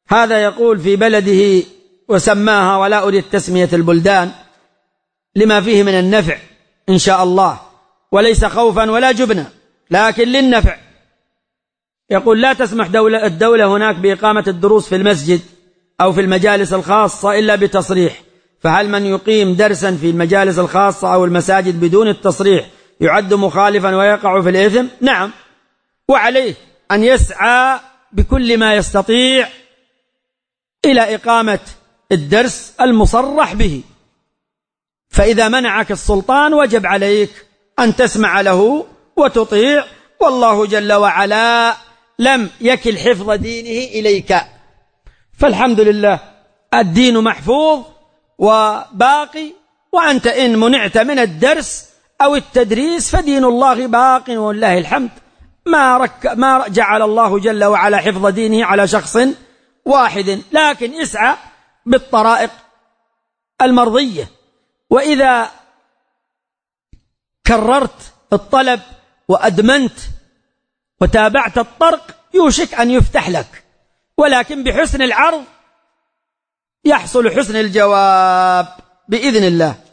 هذا يقول في بلده وسماها، ولا أريد تسمية البلدان لما فيه من النفع إن شاء الله، وليس خوفا ولا جبنا لكن للنفع. يقول لا تسمح الدولة هناك بإقامة الدروس في المسجد أو في المجالس الخاصة إلا بتصريح، فهل من يقيم درسا في المجالس الخاصة أو المساجد بدون التصريح يعد مخالفا ويقع في الإثم؟ نعم، وعليه أن يسعى بكل ما يستطيع إلى إقامة الدرس المصرح به، فإذا منعك السلطان وجب عليك أن تسمع له وتطيع، والله جل وعلا لم يكل حفظ دينه إليك، فالحمد لله الدين محفوظ وباقي، وأنت إن منعت من الدرس أو التدريس فدين الله باق والله الحمد. ما جعل الله جل وعلا حفظ دينه على شخص واحد، لكن اسعى بالطرائق المرضية، وإذا كررت الطلب وأدمنت وتابعت الطرق يوشك أن يفتح لك، ولكن بحسن العرض يحصل حسن الجواب بإذن الله.